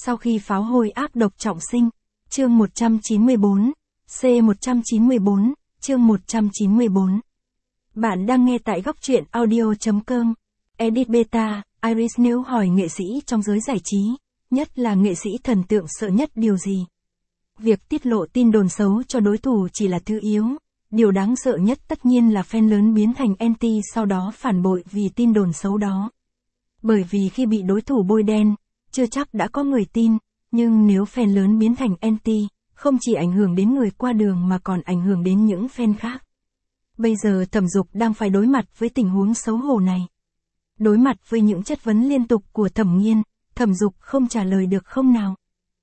Sau khi pháo hôi ác độc trọng sinh. Chương 194. C194, chương 194. Bạn đang nghe tại góc truyện audio.com. Edit Beta, Iris nếu hỏi nghệ sĩ trong giới giải trí, nhất là nghệ sĩ thần tượng sợ nhất điều gì? Việc tiết lộ tin đồn xấu cho đối thủ chỉ là thứ yếu. Điều đáng sợ nhất tất nhiên là fan lớn biến thành anti sau đó phản bội vì tin đồn xấu đó. Bởi vì khi bị đối thủ bôi đen, chưa chắc đã có người tin, nhưng nếu fan lớn biến thành anti, không chỉ ảnh hưởng đến người qua đường mà còn ảnh hưởng đến những fan khác. Bây giờ Thẩm Dục đang phải đối mặt với tình huống xấu hổ này. Đối mặt với những chất vấn liên tục của Thẩm Nghiên, Thẩm Dục không trả lời được không nào.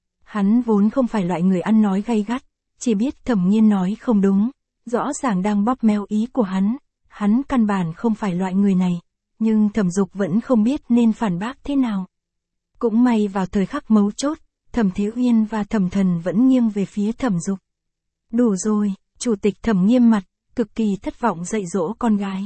Hắn vốn không phải loại người ăn nói gay gắt, chỉ biết Thẩm Nghiên nói không đúng, rõ ràng đang bóp méo ý của hắn căn bản không phải loại người này, nhưng Thẩm Dục vẫn không biết nên phản bác thế nào. Cũng may vào thời khắc mấu chốt, Thẩm Thiếu Uyên và Thẩm Thần vẫn nghiêng về phía Thẩm Dục. Đủ rồi, Chủ tịch Thẩm nghiêm mặt, cực kỳ thất vọng dạy dỗ con gái.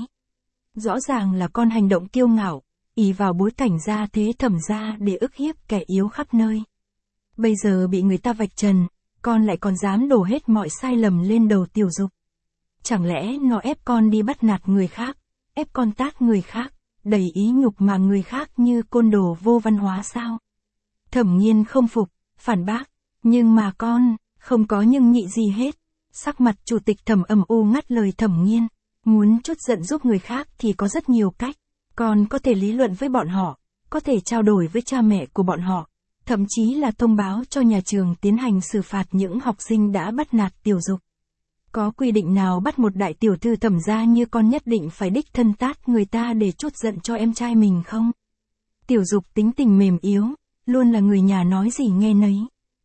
Rõ ràng là con hành động kiêu ngạo, ỷ vào bối cảnh gia thế Thẩm gia để ức hiếp kẻ yếu khắp nơi. Bây giờ bị người ta vạch trần, con lại còn dám đổ hết mọi sai lầm lên đầu Tiểu Dục. Chẳng lẽ nó ép con đi bắt nạt người khác, ép con tát người khác, đầy ý nhục mà người khác như côn đồ vô văn hóa sao? Thẩm Nghiên không phục, phản bác, nhưng mà con, không có nhưng nhị gì hết. Sắc mặt Chủ tịch Thẩm âm u ngắt lời Thẩm Nghiên, muốn trút giận giúp người khác thì có rất nhiều cách, con có thể lý luận với bọn họ, có thể trao đổi với cha mẹ của bọn họ, thậm chí là thông báo cho nhà trường tiến hành xử phạt những học sinh đã bắt nạt Tiểu Dục. Có quy định nào bắt một đại tiểu thư Thẩm gia như con nhất định phải đích thân tát người ta để trút giận cho em trai mình không? Tiểu Dục tính tình mềm yếu, luôn là người nhà nói gì nghe nấy.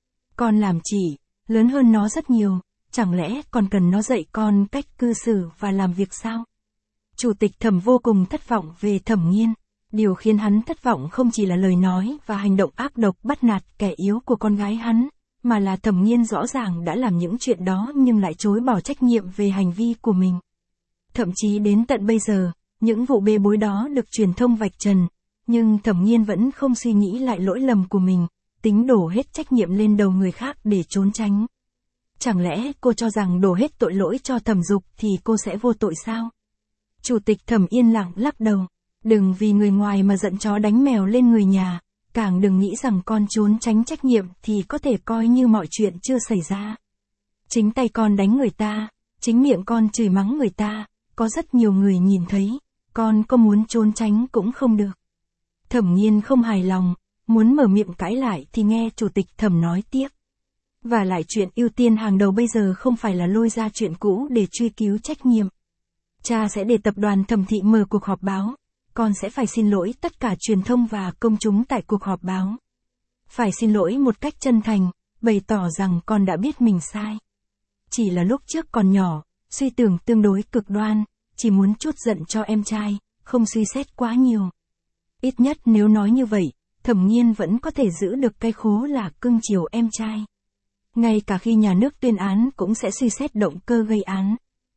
Con làm chị, lớn hơn nó rất nhiều, chẳng lẽ còn cần nó dạy con cách cư xử và làm việc sao? Chủ tịch Thẩm vô cùng thất vọng về Thẩm Nghiên. Điều khiến hắn thất vọng không chỉ là lời nói và hành động ác độc bắt nạt kẻ yếu của con gái hắn, mà là Thẩm Nghiên rõ ràng đã làm những chuyện đó nhưng lại chối bỏ trách nhiệm về hành vi của mình. Thậm chí đến tận bây giờ, những vụ bê bối đó được truyền thông vạch trần, nhưng Thẩm Nghiên vẫn không suy nghĩ lại lỗi lầm của mình, tính đổ hết trách nhiệm lên đầu người khác để trốn tránh. Chẳng lẽ cô cho rằng đổ hết tội lỗi cho Thẩm Dục thì cô sẽ vô tội sao? Chủ tịch Thẩm yên lặng lắc đầu, đừng vì người ngoài mà giận chó đánh mèo lên người nhà, càng đừng nghĩ rằng con trốn tránh trách nhiệm thì có thể coi như mọi chuyện chưa xảy ra. Chính tay con đánh người ta, chính miệng con chửi mắng người ta, có rất nhiều người nhìn thấy, con có muốn trốn tránh cũng không được. Thẩm Nghiên không hài lòng, muốn mở miệng cãi lại thì nghe Chủ tịch Thẩm nói tiếp. Và lại chuyện ưu tiên hàng đầu bây giờ không phải là lôi ra chuyện cũ để truy cứu trách nhiệm. Cha sẽ để tập đoàn Thẩm thị mở cuộc họp báo, con sẽ phải xin lỗi tất cả truyền thông và công chúng tại cuộc họp báo. Phải xin lỗi một cách chân thành, bày tỏ rằng con đã biết mình sai. Chỉ là lúc trước còn nhỏ, suy tưởng tương đối cực đoan, chỉ muốn trút giận cho em trai, không suy xét quá nhiều. Ít nhất nếu nói như vậy, Thẩm Nghiên vẫn có thể giữ được cái khố là cưng chiều em trai. Ngay cả khi nhà nước tuyên án cũng sẽ suy xét động cơ gây án.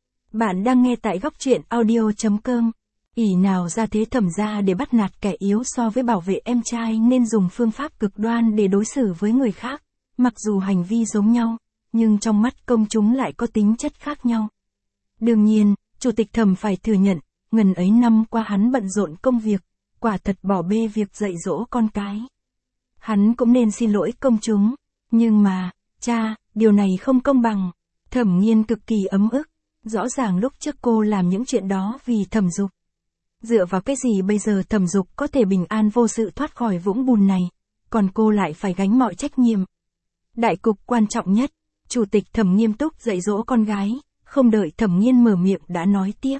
Bạn đang nghe tại góc truyện audio.com. Ỷ nào ra thế Thẩm gia để bắt nạt kẻ yếu so với bảo vệ em trai nên dùng phương pháp cực đoan để đối xử với người khác. Mặc dù hành vi giống nhau, nhưng trong mắt công chúng lại có tính chất khác nhau. Đương nhiên, Chủ tịch Thẩm phải thừa nhận, ngần ấy năm qua hắn bận rộn công việc, quả thật bỏ bê việc dạy dỗ con cái. Hắn cũng nên xin lỗi công chúng, nhưng mà, cha, điều này không công bằng. Thẩm Nghiên cực kỳ ấm ức, rõ ràng lúc trước cô làm những chuyện đó vì Thẩm Dục. Dựa vào cái gì bây giờ Thẩm Dục có thể bình an vô sự thoát khỏi vũng bùn này, còn cô lại phải gánh mọi trách nhiệm. Đại cục quan trọng nhất, Chủ tịch Thẩm nghiêm túc dạy dỗ con gái, không đợi Thẩm Nghiên mở miệng đã nói tiếp.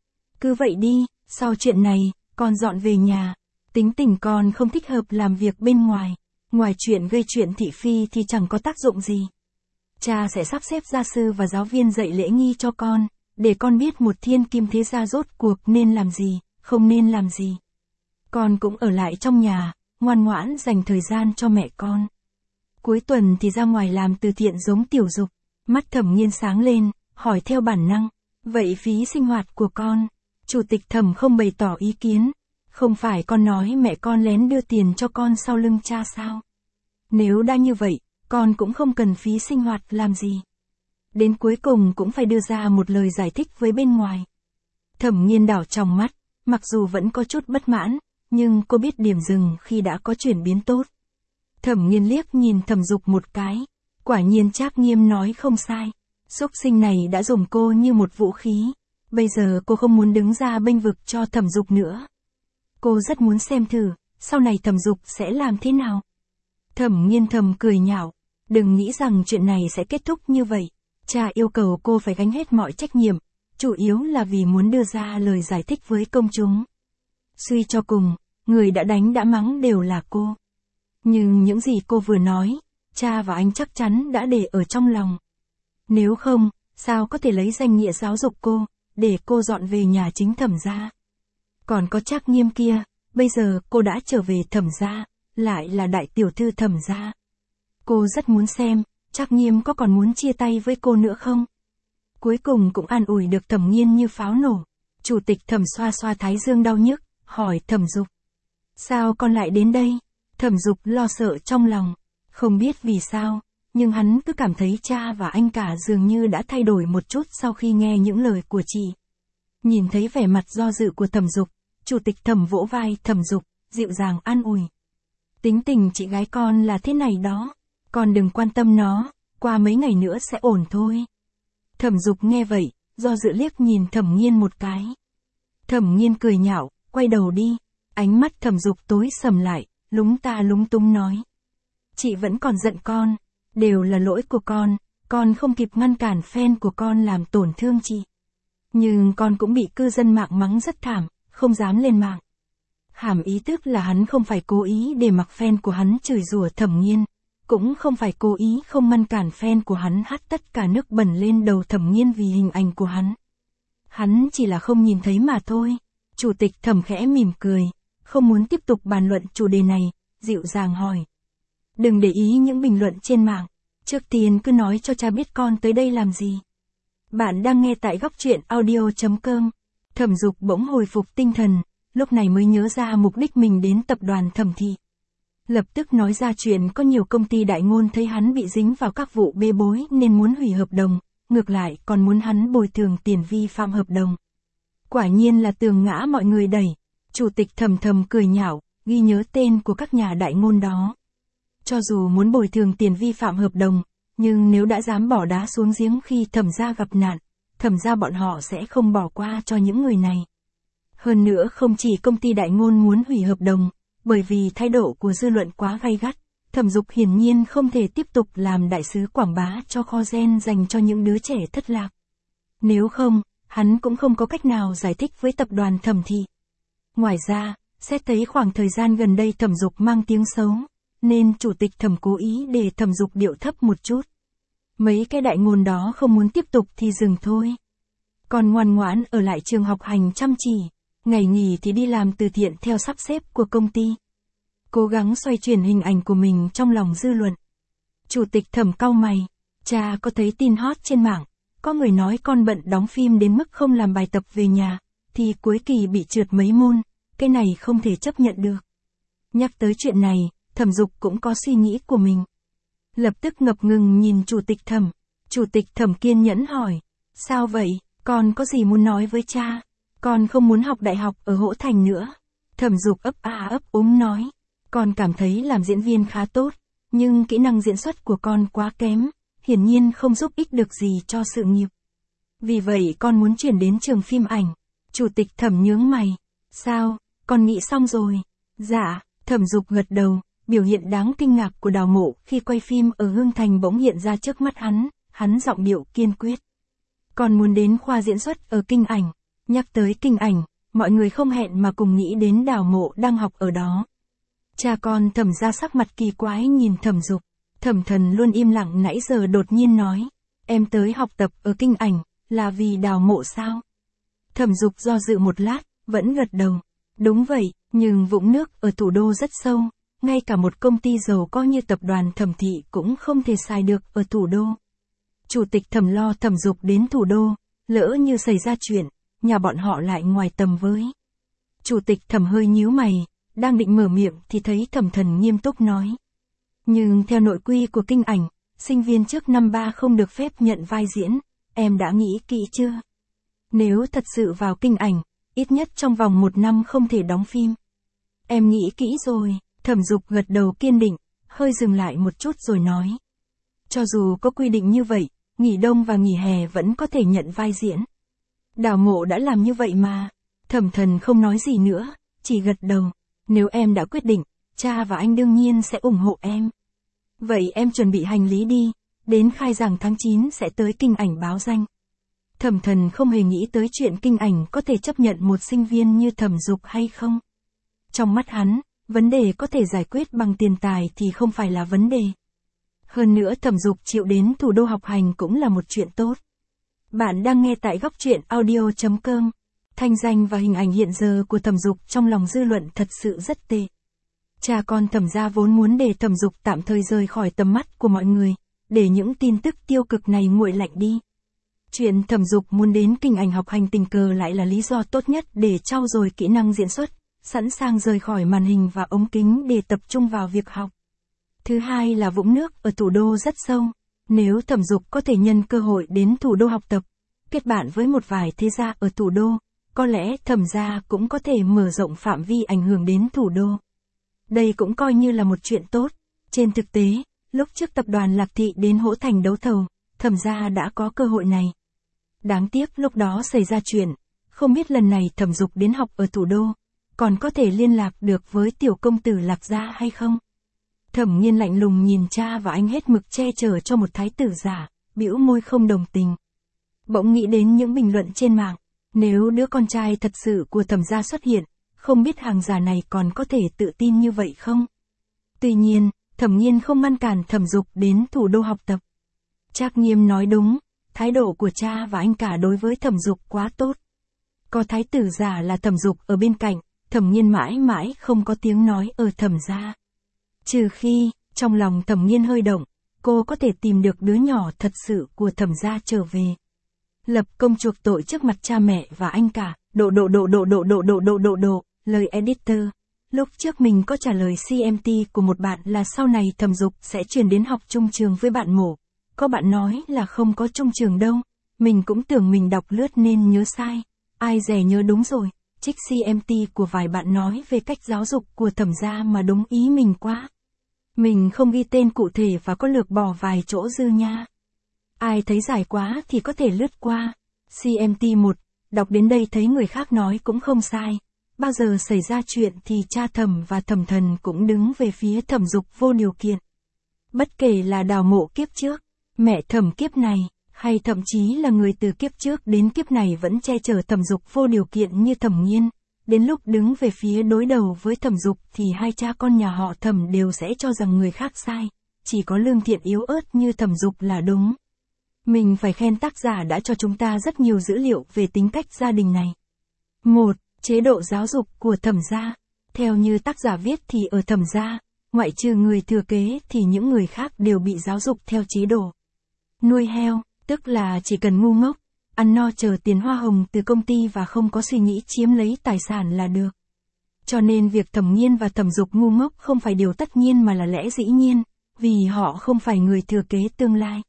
Cứ vậy đi, sau chuyện này, con dọn về nhà, tính tình con không thích hợp làm việc bên ngoài, ngoài chuyện gây chuyện thị phi thì chẳng có tác dụng gì. Cha sẽ sắp xếp gia sư và giáo viên dạy lễ nghi cho con, để con biết một thiên kim thế gia rốt cuộc nên làm gì, không nên làm gì. Con cũng ở lại trong nhà, ngoan ngoãn dành thời gian cho mẹ con. Cuối tuần thì ra ngoài làm từ thiện giống Tiểu Dục. Mắt Thẩm Nghiên sáng lên, hỏi theo bản năng, vậy phí sinh hoạt của con? Chủ tịch Thẩm không bày tỏ ý kiến. Không phải con nói mẹ con lén đưa tiền cho con sau lưng cha sao? Nếu đã như vậy, con cũng không cần phí sinh hoạt làm gì. Đến cuối cùng cũng phải đưa ra một lời giải thích với bên ngoài. Thẩm Nghiên đảo trong mắt, mặc dù vẫn có chút bất mãn, nhưng cô biết điểm dừng khi đã có chuyển biến tốt. Thẩm Nghiên liếc nhìn Thẩm Dục một cái, quả nhiên Trác Nghiêm nói không sai. Xúc sinh này đã dùng cô như một vũ khí, bây giờ cô không muốn đứng ra bênh vực cho Thẩm Dục nữa. Cô rất muốn xem thử, sau này Thẩm Dục sẽ làm thế nào. Thẩm Nghiên thầm cười nhạo, đừng nghĩ rằng chuyện này sẽ kết thúc như vậy. Cha yêu cầu cô phải gánh hết mọi trách nhiệm, chủ yếu là vì muốn đưa ra lời giải thích với công chúng. Suy cho cùng, người đã đánh đã mắng đều là cô. Nhưng những gì cô vừa nói, cha và anh chắc chắn đã để ở trong lòng. Nếu không, sao có thể lấy danh nghĩa giáo dục cô, để cô dọn về nhà chính Thẩm gia. Còn có Trác Nghiêm kia, bây giờ cô đã trở về Thẩm gia, lại là đại tiểu thư Thẩm gia. Cô rất muốn xem, Trác Nghiêm có còn muốn chia tay với cô nữa không? Cuối cùng cũng an ủi được Thẩm Nghiên như pháo nổ. Chủ tịch Thẩm xoa xoa thái dương đau nhức, hỏi Thẩm Dục. Sao con lại đến đây? Thẩm Dục lo sợ trong lòng, không biết vì sao, nhưng hắn cứ cảm thấy cha và anh cả dường như đã thay đổi một chút sau khi nghe những lời của chị. Nhìn thấy vẻ mặt do dự của Thẩm Dục, chủ tịch Thẩm vỗ vai Thẩm Dục, dịu dàng an ủi. Tính tình chị gái con là thế này đó, con đừng quan tâm nó, qua mấy ngày nữa sẽ ổn thôi. Thẩm Dục nghe vậy, do dự liếc nhìn Thẩm Nghiên một cái. Thẩm Nghiên cười nhạo, quay đầu đi, ánh mắt Thẩm Dục tối sầm lại, lúng ta lúng túng nói. Chị vẫn còn giận con, đều là lỗi của con không kịp ngăn cản fan của con làm tổn thương chị. Nhưng con cũng bị cư dân mạng mắng rất thảm, không dám lên mạng. Hàm ý tức là hắn không phải cố ý để mặc fan của hắn chửi rủa Thẩm Nghiên, cũng không phải cố ý không ngăn cản fan của hắn hắt tất cả nước bẩn lên đầu Thẩm Nghiên vì hình ảnh của hắn. Hắn chỉ là không nhìn thấy mà thôi. Chủ tịch Thẩm khẽ mỉm cười, không muốn tiếp tục bàn luận chủ đề này, dịu dàng hỏi. Đừng để ý những bình luận trên mạng, trước tiên cứ nói cho cha biết con tới đây làm gì. Bạn đang nghe tại góc truyện audio.com. Thẩm Dục bỗng hồi phục tinh thần, lúc này mới nhớ ra mục đích mình đến tập đoàn Thẩm thị. Lập tức nói ra chuyện có nhiều công ty đại ngôn thấy hắn bị dính vào các vụ bê bối nên muốn hủy hợp đồng, ngược lại còn muốn hắn bồi thường tiền vi phạm hợp đồng. Quả nhiên là tường ngã mọi người đẩy. Chủ tịch Thẩm thầm cười nhạo, ghi nhớ tên của các nhà đại ngôn đó. Cho dù muốn bồi thường tiền vi phạm hợp đồng, nhưng nếu đã dám bỏ đá xuống giếng khi Thẩm gia gặp nạn, Thẩm gia bọn họ sẽ không bỏ qua cho những người này. Hơn nữa không chỉ công ty đại ngôn muốn hủy hợp đồng, bởi vì thái độ của dư luận quá gay gắt, Thẩm Dục hiển nhiên không thể tiếp tục làm đại sứ quảng bá cho kho gen dành cho những đứa trẻ thất lạc. Nếu không, hắn cũng không có cách nào giải thích với tập đoàn Thẩm thị. Ngoài ra, xét thấy khoảng thời gian gần đây Thẩm Dục mang tiếng xấu, nên chủ tịch Thẩm cố ý để Thẩm Dục điệu thấp một chút. Mấy cái đại ngôn đó không muốn tiếp tục thì dừng thôi. Còn ngoan ngoãn ở lại trường học hành chăm chỉ, ngày nghỉ thì đi làm từ thiện theo sắp xếp của công ty. Cố gắng xoay chuyển hình ảnh của mình trong lòng dư luận. Chủ tịch Thẩm cau mày, cha có thấy tin hot trên mạng, có người nói con bận đóng phim đến mức không làm bài tập về nhà, thì cuối kỳ bị trượt mấy môn, cái này không thể chấp nhận được. Nhắc tới chuyện này, Thẩm Dục cũng có suy nghĩ của mình. Lập tức ngập ngừng nhìn chủ tịch Thẩm. Chủ tịch Thẩm kiên nhẫn hỏi, sao vậy, con có gì muốn nói với cha? Con không muốn học đại học ở Hỗ Thành nữa. Thẩm Dục ấp a ấp úng nói, con cảm thấy làm diễn viên khá tốt, nhưng kỹ năng diễn xuất của con quá kém, hiển nhiên không giúp ích được gì cho sự nghiệp. Vì vậy con muốn chuyển đến trường phim ảnh. Chủ tịch Thẩm nhướng mày, sao, con nghĩ xong rồi? Dạ, Thẩm Dục gật đầu, biểu hiện đáng kinh ngạc của Đào Mộ khi quay phim ở Hương Thành bỗng hiện ra trước mắt hắn giọng điệu kiên quyết. Con muốn đến khoa diễn xuất ở Kinh Ảnh. Nhắc tới Kinh Ảnh, mọi người không hẹn mà cùng nghĩ đến Đào Mộ đang học ở đó. Cha con Thẩm ra sắc mặt kỳ quái nhìn Thẩm Dục. Thẩm Thần luôn im lặng nãy giờ đột nhiên nói, em tới học tập ở Kinh Ảnh, là vì Đào Mộ sao? Thẩm Dục do dự một lát, vẫn gật đầu. Đúng vậy, nhưng vũng nước ở thủ đô rất sâu, ngay cả một công ty giàu có như tập đoàn Thẩm thị cũng không thể xài được ở thủ đô. Chủ tịch Thẩm lo Thẩm Dục đến thủ đô, lỡ như xảy ra chuyện, nhà bọn họ lại ngoài tầm với. Chủ tịch Thẩm hơi nhíu mày, đang định mở miệng thì thấy Thẩm Thần nghiêm túc nói. Nhưng theo nội quy của kinh ảnh, sinh viên trước năm 3 không được phép nhận vai diễn, em đã nghĩ kỹ chưa? Nếu thật sự vào kinh ảnh, ít nhất trong vòng 1 năm không thể đóng phim. Em nghĩ kỹ rồi, Thẩm Dục gật đầu kiên định, hơi dừng lại một chút rồi nói. Cho dù có quy định như vậy, nghỉ đông và nghỉ hè vẫn có thể nhận vai diễn. Đào Mộ đã làm như vậy mà. Thẩm Thần không nói gì nữa, chỉ gật đầu. Nếu em đã quyết định, cha và anh đương nhiên sẽ ủng hộ em. Vậy em chuẩn bị hành lý đi, đến khai giảng tháng 9 sẽ tới kinh ảnh báo danh. Thẩm Thần không hề nghĩ tới chuyện kinh ảnh có thể chấp nhận một sinh viên như Thẩm Dục hay không. Trong mắt hắn, vấn đề có thể giải quyết bằng tiền tài thì không phải là vấn đề. Hơn nữa Thẩm Dục chịu đến thủ đô học hành cũng là một chuyện tốt. Bạn đang nghe tại góc truyện audio.com. Thanh danh và hình ảnh hiện giờ của Thẩm Dục trong lòng dư luận thật sự rất tệ. Cha con Thẩm gia vốn muốn để Thẩm Dục tạm thời rời khỏi tầm mắt của mọi người, để những tin tức tiêu cực này nguội lạnh đi. Chuyện Thẩm Dục muốn đến kinh ảnh học hành tình cờ lại là lý do tốt nhất để trau dồi kỹ năng diễn xuất, sẵn sàng rời khỏi màn hình và ống kính để tập trung vào việc học. Thứ hai là vũng nước ở thủ đô rất sâu. Nếu Thẩm Dục có thể nhân cơ hội đến thủ đô học tập, kết bạn với một vài thế gia ở thủ đô, có lẽ Thẩm gia cũng có thể mở rộng phạm vi ảnh hưởng đến thủ đô. Đây cũng coi như là một chuyện tốt. Trên thực tế, lúc trước tập đoàn Lạc Thị đến Hỗ Thành đấu thầu, Thẩm gia đã có cơ hội này. Đáng tiếc lúc đó xảy ra chuyện, không biết lần này Thẩm Dục đến học ở thủ đô, còn có thể liên lạc được với tiểu công tử Lạc gia hay không? Thẩm Nghiên lạnh lùng nhìn cha và anh hết mực che chở cho một thái tử giả, bĩu môi không đồng tình. Bỗng nghĩ đến những bình luận trên mạng, nếu đứa con trai thật sự của Thẩm gia xuất hiện, không biết hàng giả này còn có thể tự tin như vậy không? Tuy nhiên, Thẩm Nghiên không ngăn cản Thẩm Dục đến thủ đô học tập. Trác Nghiêm nói đúng, thái độ của cha và anh cả đối với Thẩm Dục quá tốt. Có thái tử giả là Thẩm Dục ở bên cạnh, Thẩm Nghiên mãi mãi không có tiếng nói ở Thẩm gia. Trừ khi, trong lòng Thẩm Nghiên hơi động, cô có thể tìm được đứa nhỏ thật sự của Thẩm gia trở về. Lập công chuộc tội trước mặt cha mẹ và anh cả, lời editor. Lúc trước mình có trả lời CMT của một bạn là sau này Thẩm Dục sẽ chuyển đến học chung trường với bạn Mộ. Có bạn nói là không có chung trường đâu. Mình cũng tưởng mình đọc lướt nên nhớ sai. Ai dè nhớ đúng rồi. Trích CMT của vài bạn nói về cách giáo dục của Thẩm gia mà đúng ý mình quá. Mình không ghi tên cụ thể và có lược bỏ vài chỗ dư nha. Ai thấy dài quá thì có thể lướt qua. CMT 1, đọc đến đây thấy người khác nói cũng không sai. Bao giờ xảy ra chuyện thì cha Thẩm và Thẩm Thần cũng đứng về phía Thẩm Dục vô điều kiện. Bất kể là Đào Mộ kiếp trước, mẹ Thẩm kiếp này, hay thậm chí là người từ kiếp trước đến kiếp này vẫn che chở Thẩm Dục vô điều kiện như Thẩm Nghiên. Đến lúc đứng về phía đối đầu với Thẩm Dục thì hai cha con nhà họ Thẩm đều sẽ cho rằng người khác sai. Chỉ có Lương Thiện yếu ớt như Thẩm Dục là đúng. Mình phải khen tác giả đã cho chúng ta rất nhiều dữ liệu về tính cách gia đình này. 1. Chế độ giáo dục của Thẩm gia. Theo như tác giả viết thì ở Thẩm gia, ngoại trừ người thừa kế thì những người khác đều bị giáo dục theo chế độ nuôi heo, tức là chỉ cần ngu ngốc, ăn no chờ tiền hoa hồng từ công ty và không có suy nghĩ chiếm lấy tài sản là được. Cho nên việc Thẩm Nghiên và Thẩm Dục ngu ngốc không phải điều tất nhiên mà là lẽ dĩ nhiên, vì họ không phải người thừa kế tương lai.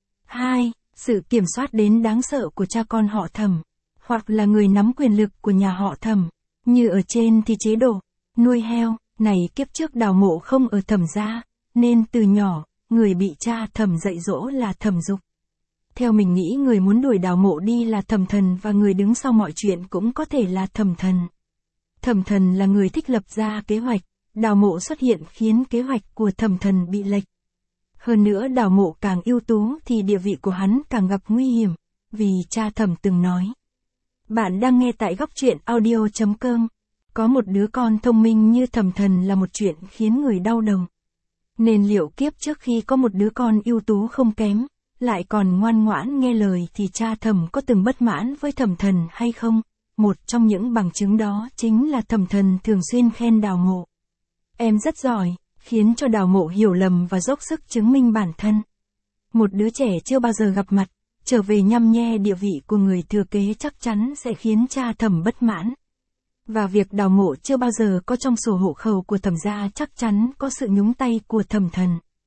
2. Sự kiểm soát đến đáng sợ của cha con họ Thẩm, hoặc là người nắm quyền lực của nhà họ Thẩm. Như ở trên thì chế độ nuôi heo này kiếp trước Đào Mộ không ở Thẩm gia, nên từ nhỏ, người bị cha Thẩm dạy dỗ là Thẩm Dục. Theo mình nghĩ người muốn đuổi Đào Mộ đi là Thẩm Thần và người đứng sau mọi chuyện cũng có thể là Thẩm Thần. Thẩm Thần là người thích lập ra kế hoạch, Đào Mộ xuất hiện khiến kế hoạch của Thẩm Thần bị lệch. Hơn nữa Đào Mộ càng ưu tú thì địa vị của hắn càng gặp nguy hiểm, vì cha Thẩm từng nói. Bạn đang nghe tại góc truyện audio.com. Có một đứa con thông minh như Thẩm Thần là một chuyện khiến người đau đầu. Nên liệu kiếp trước khi có một đứa con ưu tú không kém, lại còn ngoan ngoãn nghe lời thì cha Thẩm có từng bất mãn với Thẩm Thần hay không? Một trong những bằng chứng đó chính là Thẩm Thần thường xuyên khen Đào Mộ. Em rất giỏi, khiến cho Đào Mộ hiểu lầm và dốc sức chứng minh bản thân. Một đứa trẻ chưa bao giờ gặp mặt, trở về nhăm nhe địa vị của người thừa kế chắc chắn sẽ khiến cha Thẩm bất mãn. Và việc Đào Mộ chưa bao giờ có trong sổ hộ khẩu của Thẩm gia chắc chắn có sự nhúng tay của Thẩm Thần.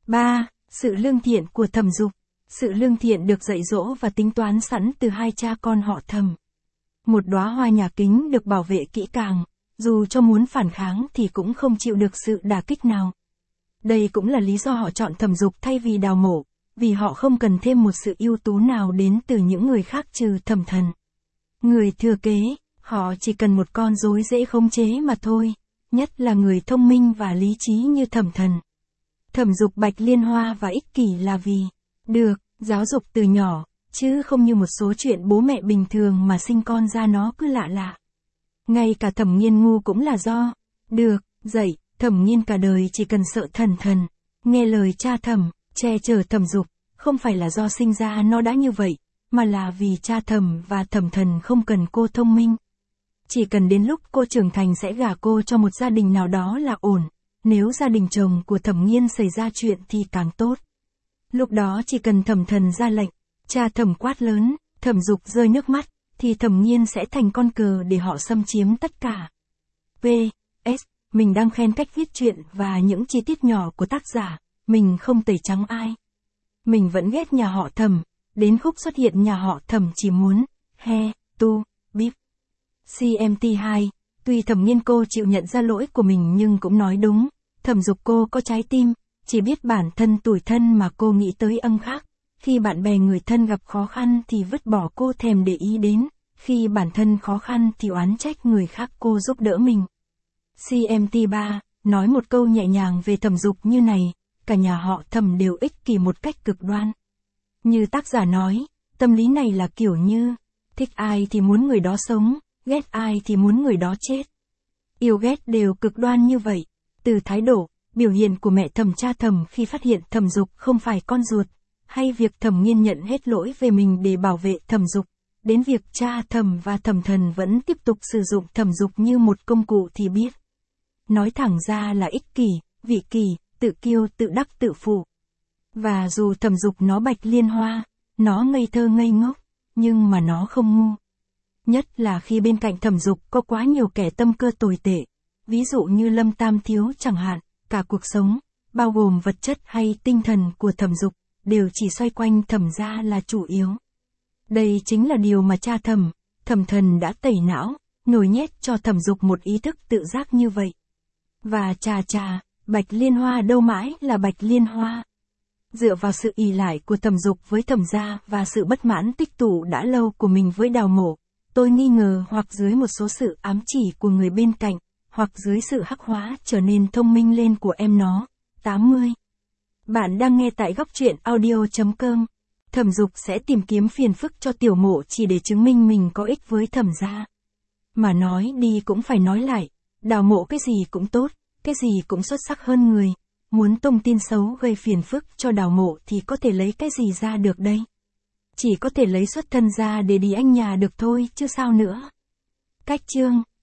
3. Sự lương thiện của Thẩm Dục. Sự lương thiện được dạy dỗ và tính toán sẵn từ hai cha con họ Thẩm. Một đóa hoa nhà kính được bảo vệ kỹ càng, dù cho muốn phản kháng thì cũng không chịu được sự đả kích nào. Đây cũng là lý do họ chọn Thẩm Dục thay vì Đào Mộ, vì họ không cần thêm một sự ưu tú nào đến từ những người khác trừ Thẩm Thần. Người thừa kế, họ chỉ cần một con rối dễ khống chế mà thôi, nhất là người thông minh và lý trí như Thẩm Thần. Thẩm Dục Bạch Liên Hoa và ích kỷ là vì được giáo dục từ nhỏ, chứ không như một số chuyện bố mẹ bình thường mà sinh con ra nó cứ lạ lạ. Ngay cả Thẩm Nghiên ngu cũng là do được dạy. Thẩm Nghiên cả đời chỉ cần sợ Thần, nghe lời cha Thẩm, che chở Thẩm Dục, không phải là do sinh ra nó đã như vậy, mà là vì cha Thẩm và Thẩm Thần không cần cô thông minh. Chỉ cần đến lúc cô trưởng thành sẽ gả cô cho một gia đình nào đó là ổn, nếu gia đình chồng của Thẩm Nghiên xảy ra chuyện thì càng tốt. Lúc đó chỉ cần Thẩm Thần ra lệnh, cha Thẩm quát lớn, Thẩm Dục rơi nước mắt, thì Thẩm Nghiên sẽ thành con cờ để họ xâm chiếm tất cả. P.S. Mình đang khen cách viết truyện và những chi tiết nhỏ của tác giả, mình không tẩy trắng ai. Mình vẫn ghét nhà họ Thẩm, đến khúc xuất hiện nhà họ Thẩm chỉ muốn, bíp. CMT2, tuy Thẩm Nghiên cô chịu nhận ra lỗi của mình nhưng cũng nói đúng, Thẩm Dục cô có trái tim, chỉ biết bản thân tủi thân mà cô nghĩ tới khác. Khi bạn bè người thân gặp khó khăn thì vứt bỏ cô thèm để ý đến, khi bản thân khó khăn thì oán trách người khác cô giúp đỡ mình. CMT3, nói một câu nhẹ nhàng về Thẩm Dục như này, cả nhà họ Thẩm đều ích kỷ một cách cực đoan. Như tác giả nói, tâm lý này là kiểu như, thích ai thì muốn người đó sống, ghét ai thì muốn người đó chết. Yêu ghét đều cực đoan như vậy, từ thái độ, biểu hiện của mẹ Thẩm cha Thẩm khi phát hiện Thẩm Dục không phải con ruột, hay việc Thẩm Nghiên nhận hết lỗi về mình để bảo vệ Thẩm Dục, đến việc cha Thẩm và Thẩm Thần vẫn tiếp tục sử dụng Thẩm Dục như một công cụ thì biết. Nói thẳng ra là ích kỷ, vị kỷ, tự kiêu tự đắc tự phụ. Và dù Thẩm Dục nó Bạch Liên Hoa, nó ngây thơ ngây ngốc, nhưng mà nó không ngu. Nhất là khi bên cạnh Thẩm Dục có quá nhiều kẻ tâm cơ tồi tệ, ví dụ như Lâm Tam Thiếu chẳng hạn, cả cuộc sống, bao gồm vật chất hay tinh thần của Thẩm Dục, đều chỉ xoay quanh Thẩm gia là chủ yếu. Đây chính là điều mà cha Thẩm, Thẩm Thần đã tẩy não, nhồi nhét cho Thẩm Dục một ý thức tự giác như vậy. Và Bạch Liên Hoa đâu mãi là Bạch Liên Hoa. Dựa vào sự ỷ lại của Thẩm Dục với Thẩm gia và sự bất mãn tích tụ đã lâu của mình với Đào Mộ, tôi nghi ngờ hoặc dưới một số sự ám chỉ của người bên cạnh, hoặc dưới sự hắc hóa trở nên thông minh lên của em nó. 80. Bạn đang nghe tại góc truyện audio.com. Thẩm Dục sẽ tìm kiếm phiền phức cho Tiểu Mộ chỉ để chứng minh mình có ích với Thẩm gia. Mà nói đi cũng phải nói lại, Đào Mộ cái gì cũng tốt, cái gì cũng xuất sắc hơn người. Muốn tung tin xấu gây phiền phức cho Đào Mộ thì có thể lấy cái gì ra được đây? Chỉ có thể lấy xuất thân ra để đi anh nhà được thôi chứ sao nữa. Cách chương